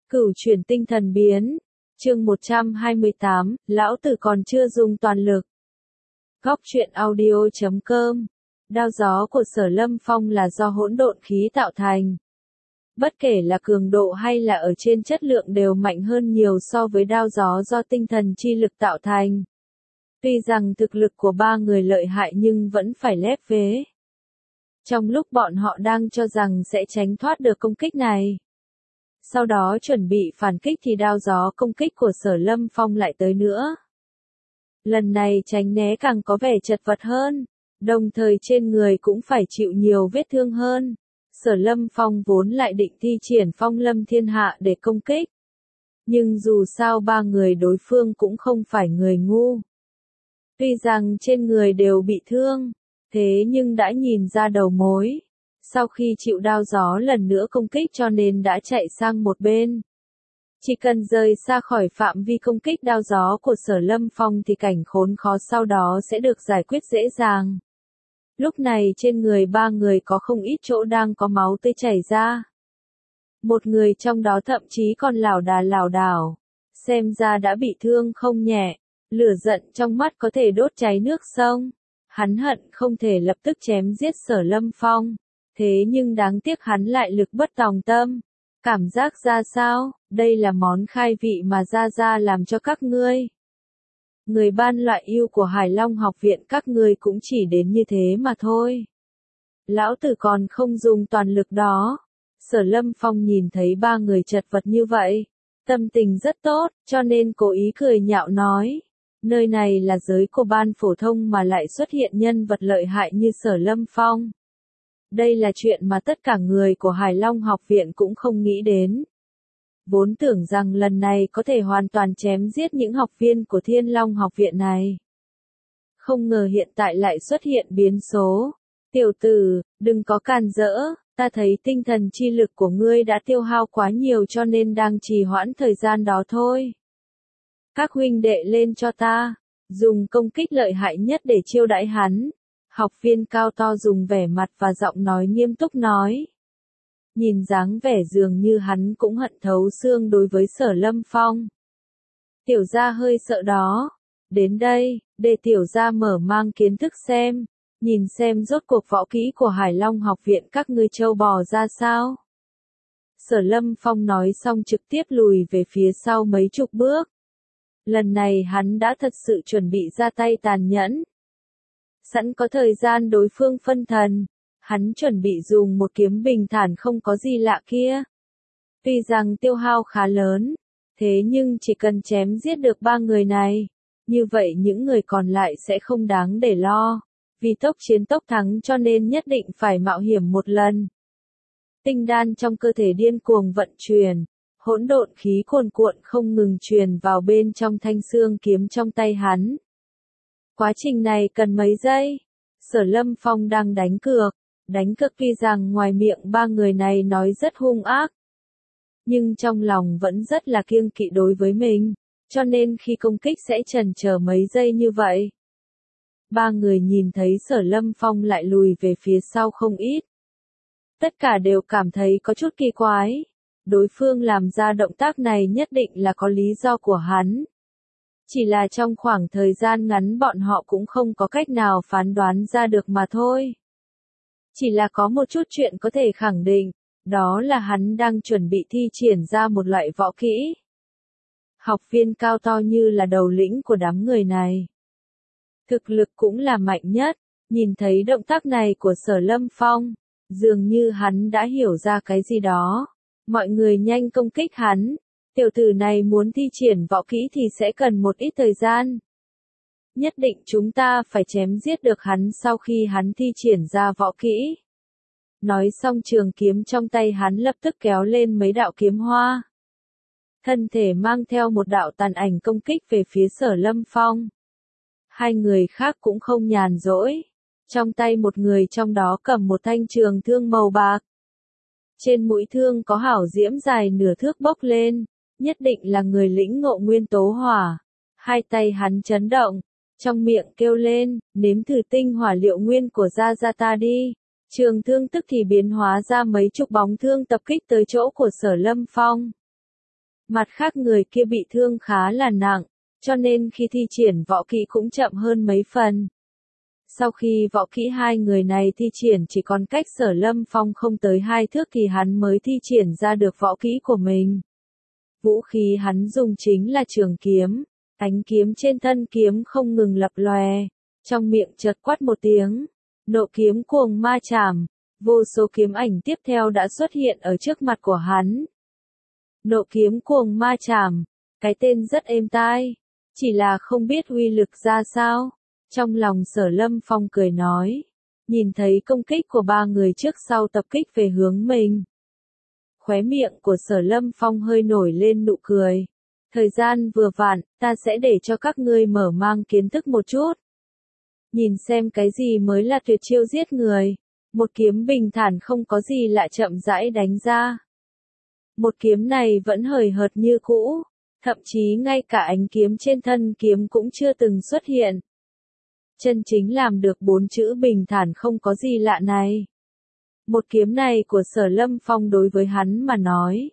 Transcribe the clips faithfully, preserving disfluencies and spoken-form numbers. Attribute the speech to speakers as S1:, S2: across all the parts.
S1: Cửu chuyển tinh thần biến. Chương một trăm hai mươi tám, lão tử còn chưa dùng toàn lực. Góc truyện audio chấm com. Đao gió của Sở Lâm Phong là do hỗn độn khí tạo thành. Bất kể là cường độ hay là ở trên chất lượng đều mạnh hơn nhiều so với đao gió do tinh thần chi lực tạo thành. Tuy rằng thực lực của ba người lợi hại nhưng vẫn phải lép vế. Trong lúc bọn họ đang cho rằng sẽ tránh thoát được công kích này, sau đó chuẩn bị phản kích thì đao gió công kích của Sở Lâm Phong lại tới nữa. Lần này tránh né càng có vẻ chật vật hơn, đồng thời trên người cũng phải chịu nhiều vết thương hơn. Sở Lâm Phong vốn lại định thi triển Phong Lâm Thiên Hạ để công kích. Nhưng dù sao ba người đối phương cũng không phải người ngu. Tuy rằng trên người đều bị thương, thế nhưng đã nhìn ra đầu mối. Sau khi chịu đao gió lần nữa công kích cho nên đã chạy sang một bên. Chỉ cần rời xa khỏi phạm vi công kích đao gió của Sở Lâm Phong thì cảnh khốn khó sau đó sẽ được giải quyết dễ dàng. Lúc này trên người ba người có không ít chỗ đang có máu tươi chảy ra. Một người trong đó thậm chí còn lảo đà lảo đảo, xem ra đã bị thương không nhẹ, lửa giận trong mắt có thể đốt cháy nước sông. Hắn hận không thể lập tức chém giết Sở Lâm Phong. Thế nhưng đáng tiếc hắn lại lực bất tòng tâm. Cảm giác ra sao? Đây là món khai vị mà Gia Gia làm cho các ngươi. Người ban loại yêu của Hải Long học viện các ngươi cũng chỉ đến như thế mà thôi. Lão tử còn không dùng toàn lực đó. Sở Lâm Phong nhìn thấy ba người chật vật như vậy. Tâm tình rất tốt, cho nên cố ý cười nhạo nói. Nơi này là giới của ban phổ thông mà lại xuất hiện nhân vật lợi hại như Sở Lâm Phong. Đây là chuyện mà tất cả người của Hải Long học viện cũng không nghĩ đến. Vốn tưởng rằng lần này có thể hoàn toàn chém giết những học viên của Thiên Long học viện này. Không ngờ hiện tại lại xuất hiện biến số. Tiểu tử, đừng có càn rỡ, ta thấy tinh thần chi lực của ngươi đã tiêu hao quá nhiều cho nên đang trì hoãn thời gian đó thôi. Các huynh đệ lên cho ta, dùng công kích lợi hại nhất để chiêu đãi hắn. Học viên cao to dùng vẻ mặt và giọng nói nghiêm túc nói. Nhìn dáng vẻ dường như hắn cũng hận thấu xương đối với Sở Lâm Phong. Tiểu gia hơi sợ đó. Đến đây, để tiểu gia mở mang kiến thức xem. Nhìn xem rốt cuộc võ kỹ của Hải Long học viện các ngươi trâu bò ra sao. Sở Lâm Phong nói xong trực tiếp lùi về phía sau mấy chục bước. Lần này hắn đã thật sự chuẩn bị ra tay tàn nhẫn. Sẵn có thời gian đối phương phân thần, hắn chuẩn bị dùng một kiếm bình thản không có gì lạ kia. Tuy rằng tiêu hao khá lớn, thế nhưng chỉ cần chém giết được ba người này, như vậy những người còn lại sẽ không đáng để lo. Vì tốc chiến tốc thắng cho nên nhất định phải mạo hiểm một lần. Tinh đan trong cơ thể điên cuồng vận chuyển, hỗn độn khí cuồn cuộn không ngừng truyền vào bên trong thanh xương kiếm trong tay hắn. Quá trình này cần mấy giây? Sở Lâm Phong đang đánh cược, đánh cược tuy rằng ngoài miệng ba người này nói rất hung ác. Nhưng trong lòng vẫn rất là kiêng kỵ đối với mình, cho nên khi công kích sẽ chần chờ mấy giây như vậy. Ba người nhìn thấy Sở Lâm Phong lại lùi về phía sau không ít. Tất cả đều cảm thấy có chút kỳ quái. Đối phương làm ra động tác này nhất định là có lý do của hắn. Chỉ là trong khoảng thời gian ngắn bọn họ cũng không có cách nào phán đoán ra được mà thôi. Chỉ là có một chút chuyện có thể khẳng định, đó là hắn đang chuẩn bị thi triển ra một loại võ kỹ. Học viên cao to như là đầu lĩnh của đám người này. Thực lực cũng là mạnh nhất, nhìn thấy động tác này của Sở Lâm Phong, dường như hắn đã hiểu ra cái gì đó. Mọi người nhanh công kích hắn. Tiểu tử này muốn thi triển võ kỹ thì sẽ cần một ít thời gian. Nhất định chúng ta phải chém giết được hắn sau khi hắn thi triển ra võ kỹ. Nói xong trường kiếm trong tay hắn lập tức kéo lên mấy đạo kiếm hoa. Thân thể mang theo một đạo tàn ảnh công kích về phía Sở Lâm Phong. Hai người khác cũng không nhàn rỗi. Trong tay một người trong đó cầm một thanh trường thương màu bạc. Trên mũi thương có hảo diễm dài nửa thước bốc lên. Nhất định là người lĩnh ngộ nguyên tố hỏa. Hai tay hắn chấn động, trong miệng kêu lên, nếm thử tinh hỏa liệu nguyên của Gia Gia ta đi. Trường thương tức thì biến hóa ra mấy chục bóng thương tập kích tới chỗ của Sở Lâm Phong. Mặt khác người kia bị thương khá là nặng, cho nên khi thi triển võ kỹ cũng chậm hơn mấy phần. Sau khi võ kỹ hai người này thi triển chỉ còn cách Sở Lâm Phong không tới hai thước thì hắn mới thi triển ra được võ kỹ của mình. Vũ khí hắn dùng chính là trường kiếm, ánh kiếm trên thân kiếm không ngừng lập lòe, trong miệng chợt quát một tiếng, nộ kiếm cuồng ma chảm, vô số kiếm ảnh tiếp theo đã xuất hiện ở trước mặt của hắn. Nộ kiếm cuồng ma chảm, cái tên rất êm tai, chỉ là không biết uy lực ra sao. Trong lòng Sở Lâm Phong cười nói, nhìn thấy công kích của ba người trước sau tập kích về hướng mình. Khóe miệng của Sở Lâm Phong hơi nổi lên nụ cười. Thời gian vừa vặn, ta sẽ để cho các ngươi mở mang kiến thức một chút. Nhìn xem cái gì mới là tuyệt chiêu giết người. Một kiếm bình thản không có gì lạ chậm rãi đánh ra. Một kiếm này vẫn hời hợt như cũ, thậm chí ngay cả ánh kiếm trên thân kiếm cũng chưa từng xuất hiện. Chân chính làm được bốn chữ bình thản không có gì lạ này. Một kiếm này của Sở Lâm Phong đối với hắn mà nói.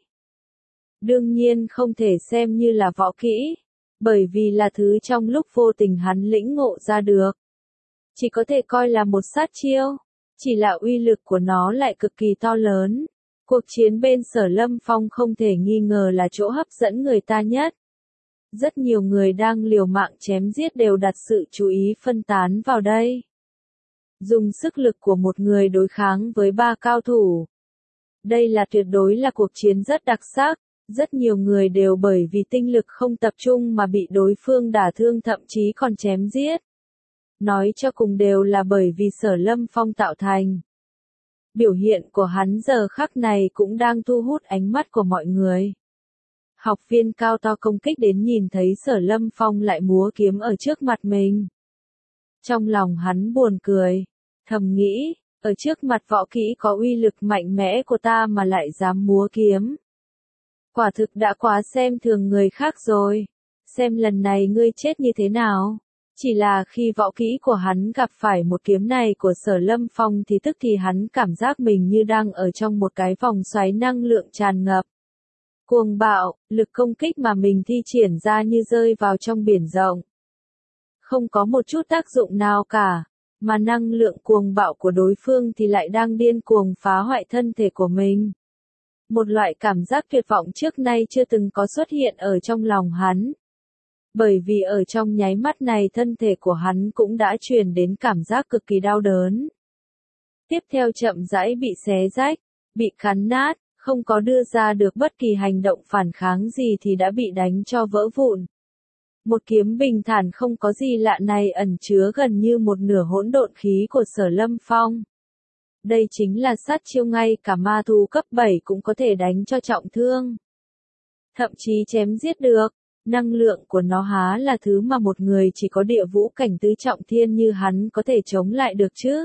S1: Đương nhiên không thể xem như là võ kỹ, bởi vì là thứ trong lúc vô tình hắn lĩnh ngộ ra được. Chỉ có thể coi là một sát chiêu, chỉ là uy lực của nó lại cực kỳ to lớn. Cuộc chiến bên Sở Lâm Phong không thể nghi ngờ là chỗ hấp dẫn người ta nhất. Rất nhiều người đang liều mạng chém giết đều đặt sự chú ý phân tán vào đây. Dùng sức lực của một người đối kháng với ba cao thủ. Đây là tuyệt đối là cuộc chiến rất đặc sắc, rất nhiều người đều bởi vì tinh lực không tập trung mà bị đối phương đả thương thậm chí còn chém giết. Nói cho cùng đều là bởi vì Sở Lâm Phong tạo thành. Biểu hiện của hắn giờ khắc này cũng đang thu hút ánh mắt của mọi người. Học viên cao to công kích đến nhìn thấy Sở Lâm Phong lại múa kiếm ở trước mặt mình. Trong lòng hắn buồn cười, thầm nghĩ, ở trước mặt võ kỹ có uy lực mạnh mẽ của ta mà lại dám múa kiếm. Quả thực đã quá xem thường người khác rồi, xem lần này ngươi chết như thế nào. Chỉ là khi võ kỹ của hắn gặp phải một kiếm này của Sở Lâm Phong thì tức thì hắn cảm giác mình như đang ở trong một cái vòng xoáy năng lượng tràn ngập. Cuồng bạo, lực công kích mà mình thi triển ra như rơi vào trong biển rộng. Không có một chút tác dụng nào cả, mà năng lượng cuồng bạo của đối phương thì lại đang điên cuồng phá hoại thân thể của mình. Một loại cảm giác tuyệt vọng trước nay chưa từng có xuất hiện ở trong lòng hắn. Bởi vì ở trong nháy mắt này thân thể của hắn cũng đã truyền đến cảm giác cực kỳ đau đớn. Tiếp theo chậm rãi bị xé rách, bị cắn nát, không có đưa ra được bất kỳ hành động phản kháng gì thì đã bị đánh cho vỡ vụn. Một kiếm bình thản không có gì lạ này ẩn chứa gần như một nửa hỗn độn khí của Sở Lâm Phong. Đây chính là sát chiêu ngay cả ma thú cấp bảy cũng có thể đánh cho trọng thương. Thậm chí chém giết được. Năng lượng của nó há là thứ mà một người chỉ có địa vũ cảnh tứ trọng thiên như hắn có thể chống lại được chứ.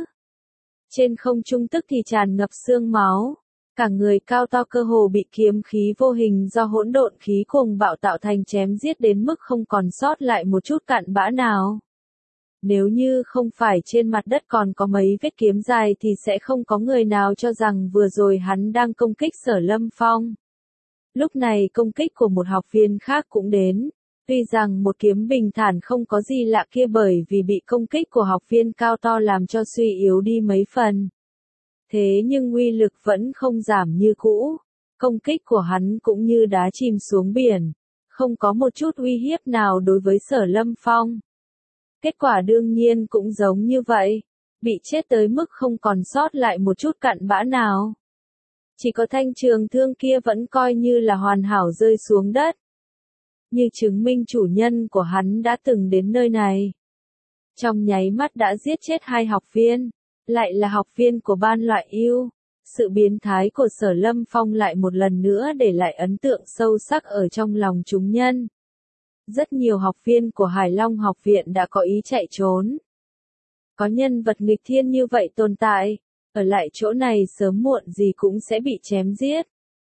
S1: Trên không trung tức thì tràn ngập xương máu. Cả người cao to cơ hồ bị kiếm khí vô hình do hỗn độn khí cuồng bạo tạo thành chém giết đến mức không còn sót lại một chút cặn bã nào. Nếu như không phải trên mặt đất còn có mấy vết kiếm dài thì sẽ không có người nào cho rằng vừa rồi hắn đang công kích Sở Lâm Phong. Lúc này công kích của một học viên khác cũng đến, tuy rằng một kiếm bình thản không có gì lạ kia bởi vì bị công kích của học viên cao to làm cho suy yếu đi mấy phần. Thế nhưng uy lực vẫn không giảm như cũ, công kích của hắn cũng như đá chìm xuống biển, không có một chút uy hiếp nào đối với Sở Lâm Phong. Kết quả đương nhiên cũng giống như vậy, bị chết tới mức không còn sót lại một chút cặn bã nào. Chỉ có thanh trường thương kia vẫn coi như là hoàn hảo rơi xuống đất. Như chứng minh chủ nhân của hắn đã từng đến nơi này. Trong nháy mắt đã giết chết hai học viên, lại là học viên của ban loại yêu. Sự biến thái của Sở Lâm Phong lại một lần nữa để lại ấn tượng sâu sắc ở trong lòng chúng nhân. Rất nhiều học viên của Hải Long học viện đã có ý chạy trốn. Có nhân vật nghịch thiên như vậy tồn tại. Ở lại chỗ này sớm muộn gì cũng sẽ bị chém giết.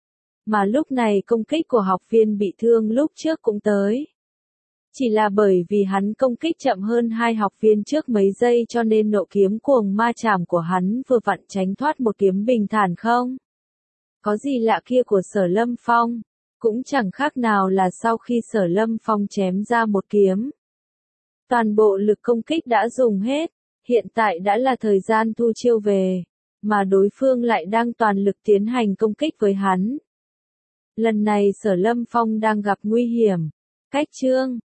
S1: Mà lúc này công kích của học viên bị thương lúc trước cũng tới. Chỉ là bởi vì hắn công kích chậm hơn hai học viên trước mấy giây cho nên nộ kiếm cuồng ma chảm của hắn vừa vặn tránh thoát một kiếm bình thản không. Có gì lạ kia của Sở Lâm Phong. cũng chẳng khác nào là sau khi Sở Lâm Phong chém ra một kiếm. Toàn bộ lực công kích đã dùng hết, hiện tại đã là thời gian thu chiêu về, mà đối phương lại đang toàn lực tiến hành công kích với hắn. Lần này Sở Lâm Phong đang gặp nguy hiểm. Cách chương